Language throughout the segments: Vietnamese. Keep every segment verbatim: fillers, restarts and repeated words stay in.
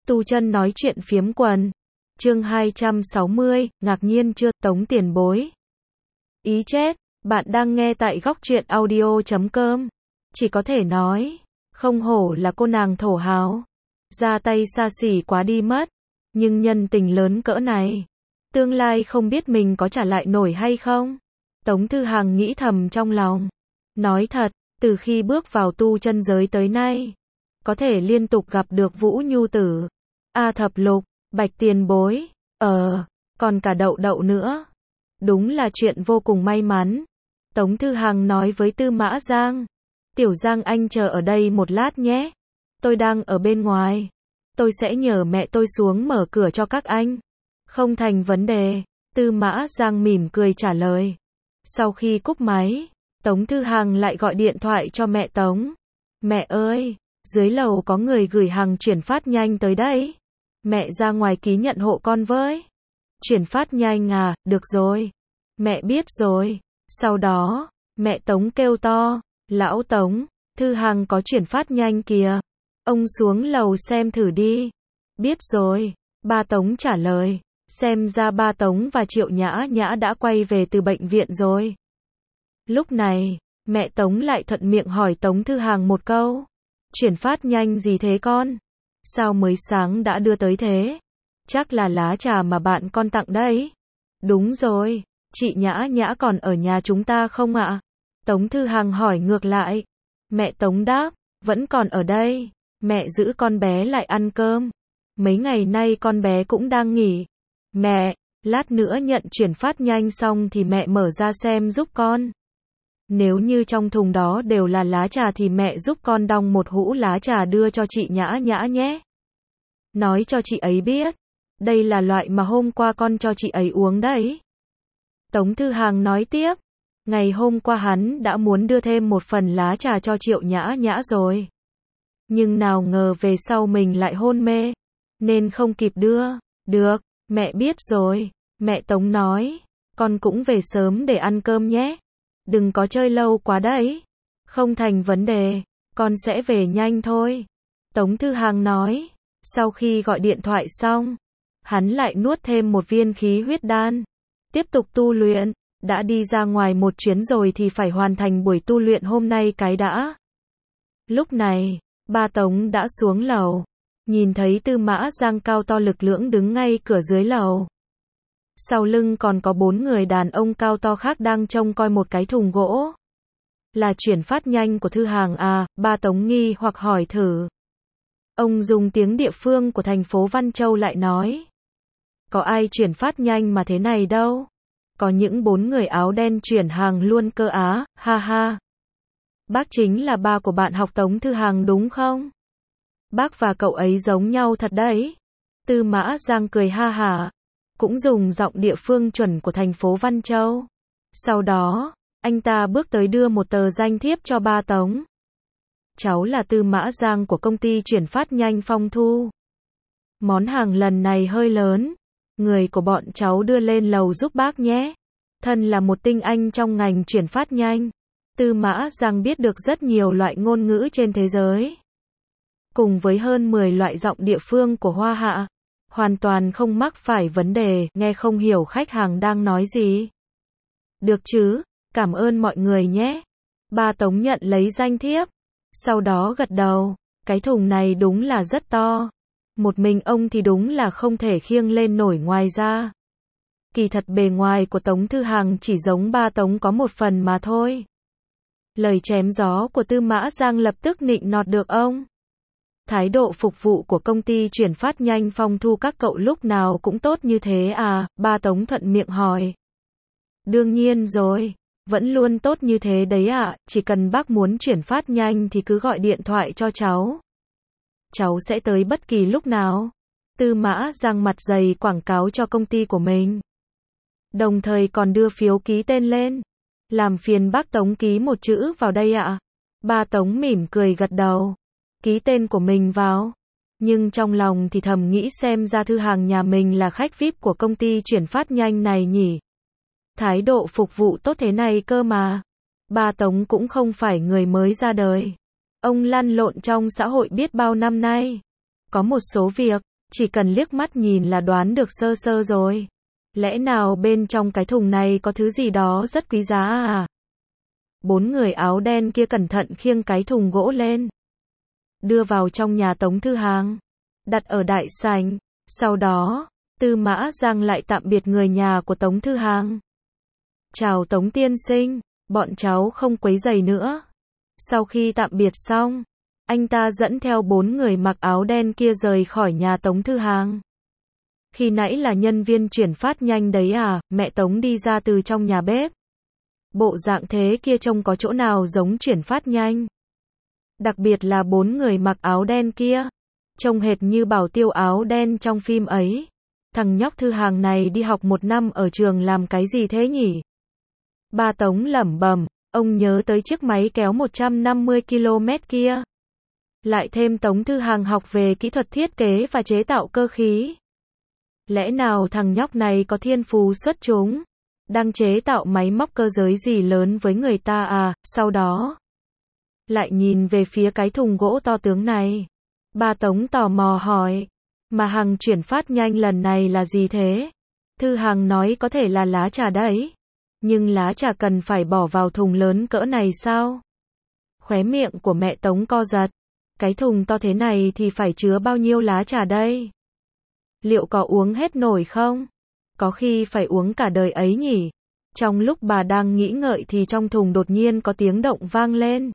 Tu chân nói chuyện phiếm quần. Chương hai trăm sáu mươi, ngạc nhiên chưa, Tống tiền bối. Ý chết, bạn đang nghe tại góc truyện audio chấm com. Chỉ có thể nói, không hổ là cô nàng thổ hào. Ra tay xa xỉ quá đi mất. Nhưng nhân tình lớn cỡ này, tương lai không biết mình có trả lại nổi hay không. Tống Thư Hằng nghĩ thầm trong lòng. Nói thật, từ khi bước vào tu chân giới tới nay, có thể liên tục gặp được Vũ Nhu Tử, A Thập Lục, Bạch Tiền Bối, ờ, còn cả Đậu Đậu nữa. Đúng là chuyện vô cùng may mắn. Tống Thư Hằng nói với Tư Mã Giang. Tiểu Giang anh chờ ở đây một lát nhé. Tôi đang ở bên ngoài. Tôi sẽ nhờ mẹ tôi xuống mở cửa cho các anh. Không thành vấn đề. Tư Mã Giang mỉm cười trả lời. Sau khi cúp máy, Tống Thư Hằng lại gọi điện thoại cho mẹ Tống. Mẹ ơi, dưới lầu có người gửi hàng chuyển phát nhanh tới đây. Mẹ ra ngoài ký nhận hộ con với. Chuyển phát nhanh à, được rồi. Mẹ biết rồi. Sau đó, mẹ Tống kêu to. Lão Tống, Thư Hằng có chuyển phát nhanh kìa. Ông xuống lầu xem thử đi. Biết rồi. Ba Tống trả lời. Xem ra ba Tống và Triệu Nhã Nhã đã quay về từ bệnh viện rồi. Lúc này, mẹ Tống lại thuận miệng hỏi Tống Thư Hằng một câu. Chuyển phát nhanh gì thế con? Sao mới sáng đã đưa tới thế? Chắc là lá trà mà bạn con tặng đấy. Đúng rồi, chị Nhã Nhã còn ở nhà chúng ta không ạ? Tống Thư Hằng hỏi ngược lại. Mẹ Tống đáp, vẫn còn ở đây. Mẹ giữ con bé lại ăn cơm. Mấy ngày nay con bé cũng đang nghỉ. Mẹ, lát nữa nhận chuyển phát nhanh xong thì mẹ mở ra xem giúp con. Nếu như trong thùng đó đều là lá trà thì mẹ giúp con đong một hũ lá trà đưa cho chị Nhã Nhã nhé. Nói cho chị ấy biết. Đây là loại mà hôm qua con cho chị ấy uống đấy. Tống Thư Hằng nói tiếp. Ngày hôm qua hắn đã muốn đưa thêm một phần lá trà cho Triệu Nhã Nhã rồi. Nhưng nào ngờ về sau mình lại hôn mê. Nên không kịp đưa. Được, mẹ biết rồi. Mẹ Tống nói. Con cũng về sớm để ăn cơm nhé. Đừng có chơi lâu quá đấy. Không thành vấn đề. Con sẽ về nhanh thôi. Tống Thư Hằng nói. Sau khi gọi điện thoại xong, hắn lại nuốt thêm một viên khí huyết đan. Tiếp tục tu luyện. Đã đi ra ngoài một chuyến rồi thì phải hoàn thành buổi tu luyện hôm nay cái đã. Lúc này, ba Tống đã xuống lầu. Nhìn thấy Tư Mã Giang cao to lực lưỡng đứng ngay cửa dưới lầu. Sau lưng còn có bốn người đàn ông cao to khác đang trông coi một cái thùng gỗ. Là chuyển phát nhanh của Thư Hằng à, ba Tống nghi hoặc hỏi thử. Ông dùng tiếng địa phương của thành phố Văn Châu lại nói. Có ai chuyển phát nhanh mà thế này đâu. Có những bốn người áo đen chuyển hàng luôn cơ á, ha ha. Bác chính là ba của bạn học Tống Thư Hằng đúng không? Bác và cậu ấy giống nhau thật đấy. Tư Mã Giang cười ha hả. Cũng dùng giọng địa phương chuẩn của thành phố Văn Châu. Sau đó, anh ta bước tới đưa một tờ danh thiếp cho ba Tống. Cháu là Tư Mã Giang của công ty chuyển phát nhanh Phong Thu. Món hàng lần này hơi lớn. Người của bọn cháu đưa lên lầu giúp bác nhé. Thân là một tinh anh trong ngành chuyển phát nhanh. Tư Mã Giang biết được rất nhiều loại ngôn ngữ trên thế giới. Cùng với hơn mười loại giọng địa phương của Hoa Hạ. Hoàn toàn không mắc phải vấn đề, nghe không hiểu khách hàng đang nói gì. Được chứ, cảm ơn mọi người nhé. Ba Tống nhận lấy danh thiếp. Sau đó gật đầu, cái thùng này đúng là rất to. Một mình ông thì đúng là không thể khiêng lên nổi ngoài ra. Kỳ thật bề ngoài của Tống Thư Hằng chỉ giống ba Tống có một phần mà thôi. Lời chém gió của Tư Mã Giang lập tức nịnh nọt được ông. Thái độ phục vụ của công ty chuyển phát nhanh Phong Thu các cậu lúc nào cũng tốt như thế à, ba Tống thuận miệng hỏi. Đương nhiên rồi, vẫn luôn tốt như thế đấy ạ, chỉ cần bác muốn chuyển phát nhanh thì cứ gọi điện thoại cho cháu. Cháu sẽ tới bất kỳ lúc nào. Tư Mã Giang mặt dày quảng cáo cho công ty của mình. Đồng thời còn đưa phiếu ký tên lên. Làm phiền bác Tống ký một chữ vào đây ạ. Ba Tống mỉm cười gật đầu. Ký tên của mình vào. Nhưng trong lòng thì thầm nghĩ xem ra Thư Hằng nhà mình là khách vi ai pi của công ty chuyển phát nhanh này nhỉ. Thái độ phục vụ tốt thế này cơ mà. Ba Tống cũng không phải người mới ra đời. Ông lăn lộn trong xã hội biết bao năm nay. Có một số việc, Chỉ cần liếc mắt nhìn là đoán được sơ sơ rồi. Lẽ nào bên trong cái thùng này có thứ gì đó rất quý giá à? Bốn người áo đen kia cẩn thận khiêng cái thùng gỗ lên. Đưa vào trong nhà Tống Thư Hàng. Đặt ở đại sảnh. Sau đó, Tư Mã Giang lại tạm biệt người nhà của Tống Thư Hàng. Chào Tống tiên sinh, bọn cháu không quấy rầy nữa. Sau khi tạm biệt xong, anh ta dẫn theo bốn người mặc áo đen kia rời khỏi nhà Tống Thư Hàng. Khi nãy là nhân viên chuyển phát nhanh đấy à, mẹ Tống đi ra từ trong nhà bếp. Bộ dạng thế kia trông có chỗ nào giống chuyển phát nhanh. Đặc biệt là bốn người mặc áo đen kia. Trông hệt như Bảo Tiêu áo đen trong phim ấy. Thằng nhóc Thư Hàng này đi học một năm ở trường làm cái gì thế nhỉ? Ba Tống lẩm bẩm, ông nhớ tới chiếc máy kéo một trăm năm mươi ki lô mét kia. Lại thêm Tống Thư Hàng học về kỹ thuật thiết kế và chế tạo cơ khí. Lẽ nào thằng nhóc này có thiên phú xuất chúng? Đang chế tạo máy móc cơ giới gì lớn với người ta à? Sau đó, lại nhìn về phía cái thùng gỗ to tướng này. Ba Tống tò mò hỏi, mà hàng chuyển phát nhanh lần này là gì thế? Thư Hàng nói có thể là lá trà đấy. Nhưng lá trà cần phải bỏ vào thùng lớn cỡ này sao? Khóe miệng của mẹ Tống co giật. Cái thùng to thế này thì phải chứa bao nhiêu lá trà đây? Liệu có uống hết nổi không? Có khi phải uống cả đời ấy nhỉ? Trong lúc bà đang nghĩ ngợi thì trong thùng đột nhiên có tiếng động vang lên.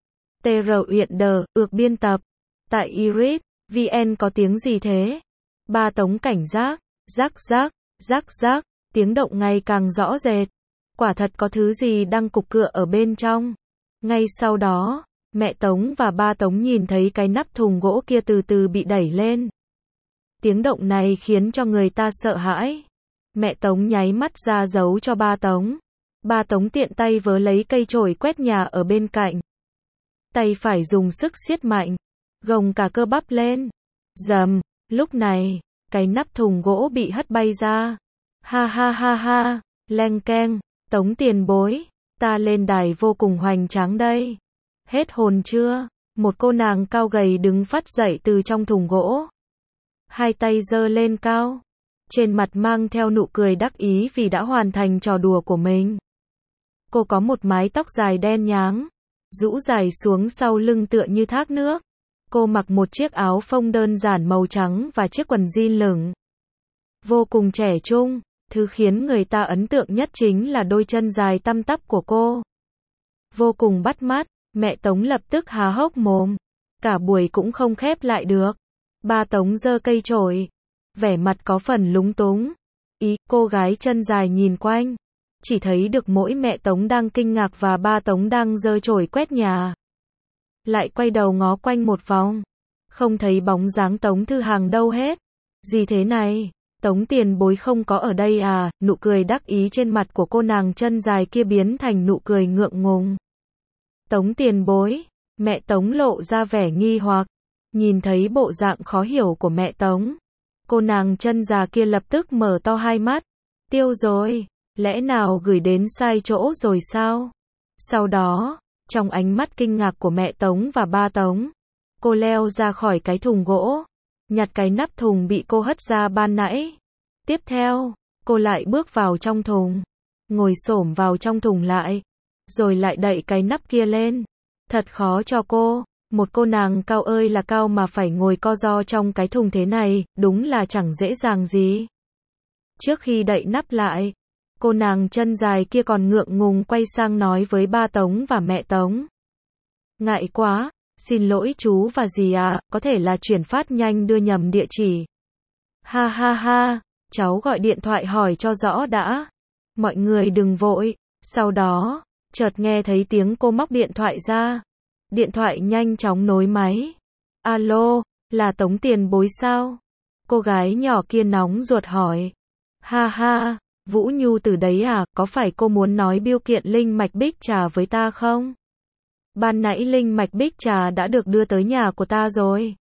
tê rờ Uyển Đờ, ược biên tập. Tại Iris, vê en có tiếng gì thế? Ba Tống cảnh giác, rắc rắc, rắc rắc, tiếng động ngày càng rõ rệt. Quả thật có thứ gì đang cục cựa ở bên trong. Ngay sau đó, mẹ Tống và ba Tống nhìn thấy cái nắp thùng gỗ kia từ từ bị đẩy lên. Tiếng động này khiến cho người ta sợ hãi. Mẹ Tống nháy mắt ra dấu cho ba Tống. Ba Tống tiện tay vớ lấy cây chổi quét nhà ở bên cạnh. Tay phải dùng sức siết mạnh, gồng cả cơ bắp lên. Dầm, lúc này, cái nắp thùng gỗ bị hất bay ra. Ha ha ha ha, leng keng, Tống tiền bối, ta lên đài vô cùng hoành tráng đây. Hết hồn chưa? Một cô nàng cao gầy đứng phắt dậy từ trong thùng gỗ. Hai tay giơ lên cao. Trên mặt mang theo nụ cười đắc ý vì đã hoàn thành trò đùa của mình. Cô có một mái tóc dài đen nháng, rũ dài xuống sau lưng tựa như thác nước. Cô mặc một chiếc áo phông đơn giản màu trắng và chiếc quần jean lửng. Vô cùng trẻ trung, thứ khiến người ta ấn tượng nhất chính là đôi chân dài tăm tắp của cô. Vô cùng bắt mắt, mẹ Tống lập tức há hốc mồm. Cả buổi cũng không khép lại được. Ba Tống giơ cây chổi, vẻ mặt có phần lúng túng. Ý, cô gái chân dài nhìn quanh, chỉ thấy được mỗi mẹ Tống đang kinh ngạc và ba Tống đang giơ chổi quét nhà. Lại quay đầu ngó quanh một vòng, không thấy bóng dáng Tống Thư Hàng đâu hết. Gì thế này? Tống tiền bối không có ở đây à? Nụ cười đắc ý trên mặt của cô nàng chân dài kia biến thành nụ cười ngượng ngùng. Tống tiền bối, mẹ Tống lộ ra vẻ nghi hoặc. Nhìn thấy bộ dạng khó hiểu của mẹ Tống, cô nàng chân già kia lập tức mở to hai mắt. Tiêu rồi, lẽ nào gửi đến sai chỗ rồi sao? Sau đó, trong ánh mắt kinh ngạc của mẹ Tống và ba Tống, cô leo ra khỏi cái thùng gỗ, nhặt cái nắp thùng bị cô hất ra ban nãy. Tiếp theo, cô lại bước vào trong thùng, ngồi xổm vào trong thùng lại, rồi lại đậy cái nắp kia lên. Thật khó cho cô. Một cô nàng cao ơi là cao mà phải ngồi co ro trong cái thùng thế này, đúng là chẳng dễ dàng gì. Trước khi đậy nắp lại, cô nàng chân dài kia còn ngượng ngùng quay sang nói với ba Tống và mẹ Tống. Ngại quá, xin lỗi chú và dì ạ, có thể là chuyển phát nhanh đưa nhầm địa chỉ. Ha ha ha, cháu gọi điện thoại hỏi cho rõ đã. Mọi người đừng vội. Sau đó, chợt nghe thấy tiếng cô móc điện thoại ra. Điện thoại nhanh chóng nối máy. Alo, là Tống tiền bối sao? Cô gái nhỏ kia nóng ruột hỏi. Ha ha, Vũ Nhu từ đấy à, có phải cô muốn nói biêu kiện linh mạch bích trà với ta không? Ban nãy linh mạch bích trà đã được đưa tới nhà của ta rồi.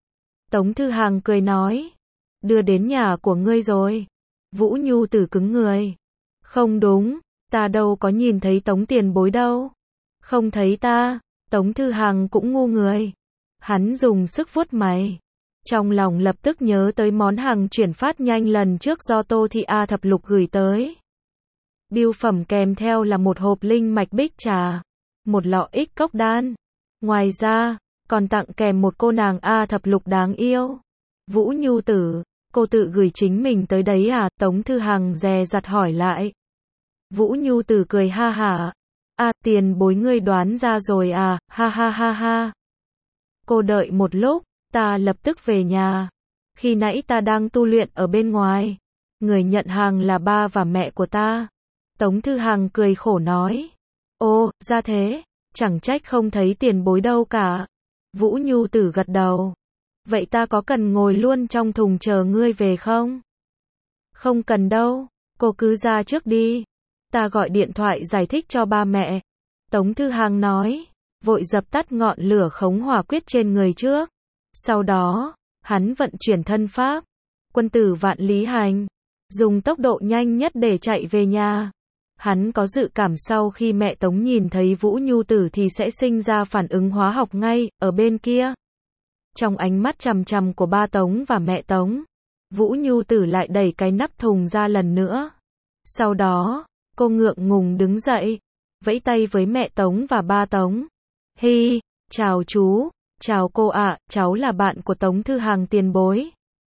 Tống Thư Hàng cười nói. Đưa đến nhà của ngươi rồi. Vũ Nhu từ cứng người. Không đúng, ta đâu có nhìn thấy Tống tiền bối đâu. Không thấy ta. Tống Thư Hàng cũng ngu người. Hắn dùng sức vuốt mày. Trong lòng lập tức nhớ tới món hàng chuyển phát nhanh lần trước do Tô Thị A Thập Lục gửi tới. Bưu phẩm kèm theo là một hộp linh mạch bích trà, một lọ ích cốc đan. Ngoài ra, còn tặng kèm một cô nàng A Thập Lục đáng yêu. Vũ Nhu Tử, cô tự gửi chính mình tới đấy à? Tống Thư Hằng dè dặt hỏi lại. Vũ Nhu Tử cười ha hả. À, tiền bối ngươi đoán ra rồi à, ha ha ha ha. Cô đợi một lúc, ta lập tức về nhà. Khi nãy ta đang tu luyện ở bên ngoài. Người nhận hàng là ba và mẹ của ta. Tống Thư Hằng cười khổ nói. Ô, ra thế, chẳng trách không thấy tiền bối đâu cả. Vũ Nhu Tử gật đầu. Vậy ta có cần ngồi luôn trong thùng chờ ngươi về không? Không cần đâu, cô cứ ra trước đi. Ta gọi điện thoại giải thích cho ba mẹ. Tống Thư Hằng nói, vội dập tắt ngọn lửa khống hỏa quyết trên người trước. Sau đó, hắn vận chuyển thân pháp, quân tử vạn lý hành, dùng tốc độ nhanh nhất để chạy về nhà. Hắn có dự cảm sau khi mẹ Tống nhìn thấy Vũ Nhu Tử thì sẽ sinh ra phản ứng hóa học ngay, ở bên kia. Trong ánh mắt chằm chằm của ba Tống và mẹ Tống, Vũ Nhu Tử lại đẩy cái nắp thùng ra lần nữa. Sau đó, cô ngượng ngùng đứng dậy, vẫy tay với mẹ Tống và ba Tống. Hi, chào chú, chào cô ạ, cháu là bạn của Tống Thư Hằng tiền bối.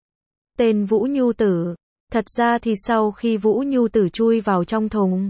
Tên Vũ Nhu Tử. Thật ra thì sau khi Vũ Nhu Tử chui vào trong thùng,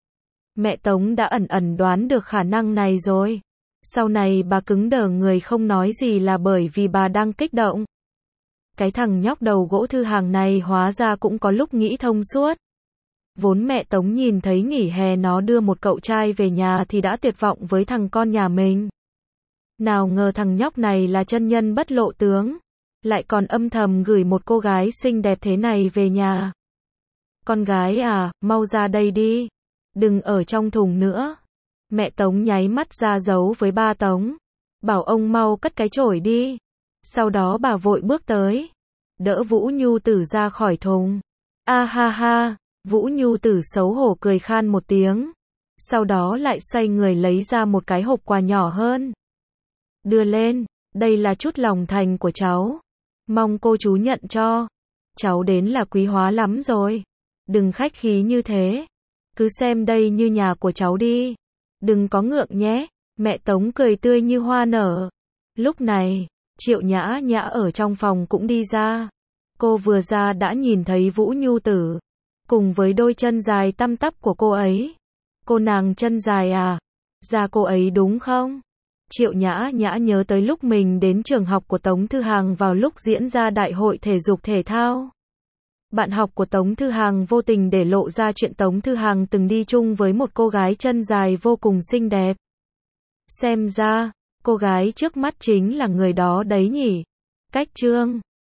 mẹ Tống đã ẩn ẩn đoán được khả năng này rồi. Sau này bà cứng đờ người không nói gì là bởi vì bà đang kích động. Cái thằng nhóc đầu gỗ Thư Hằng này hóa ra cũng có lúc nghĩ thông suốt. Vốn mẹ Tống nhìn thấy nghỉ hè nó đưa một cậu trai về nhà thì đã tuyệt vọng với thằng con nhà mình. Nào ngờ thằng nhóc này là chân nhân bất lộ tướng, lại còn âm thầm gửi một cô gái xinh đẹp thế này về nhà. Con gái à, mau ra đây đi, đừng ở trong thùng nữa. Mẹ Tống nháy mắt ra dấu với ba Tống, bảo ông mau cất cái chổi đi. Sau đó bà vội bước tới, đỡ Vũ Nhu Tử ra khỏi thùng. A ha ha, Vũ Nhu Tử xấu hổ cười khan một tiếng. Sau đó lại xoay người lấy ra một cái hộp quà nhỏ hơn. Đưa lên, đây là chút lòng thành của cháu. Mong cô chú nhận cho. Cháu đến là quý hóa lắm rồi. Đừng khách khí như thế. Cứ xem đây như nhà của cháu đi. Đừng có ngượng nhé. Mẹ Tống cười tươi như hoa nở. Lúc này, Triệu Nhã Nhã ở trong phòng cũng đi ra. Cô vừa ra đã nhìn thấy Vũ Nhu Tử, cùng với đôi chân dài tăm tắp của cô ấy. Cô nàng chân dài à? Da cô ấy đúng không? Triệu Nhã Nhã nhớ tới lúc mình đến trường học của Tống Thư Hằng vào lúc diễn ra đại hội thể dục thể thao. Bạn học của Tống Thư Hằng vô tình để lộ ra chuyện Tống Thư Hằng từng đi chung với một cô gái chân dài vô cùng xinh đẹp. Xem ra, cô gái trước mắt chính là người đó đấy nhỉ. Cách chương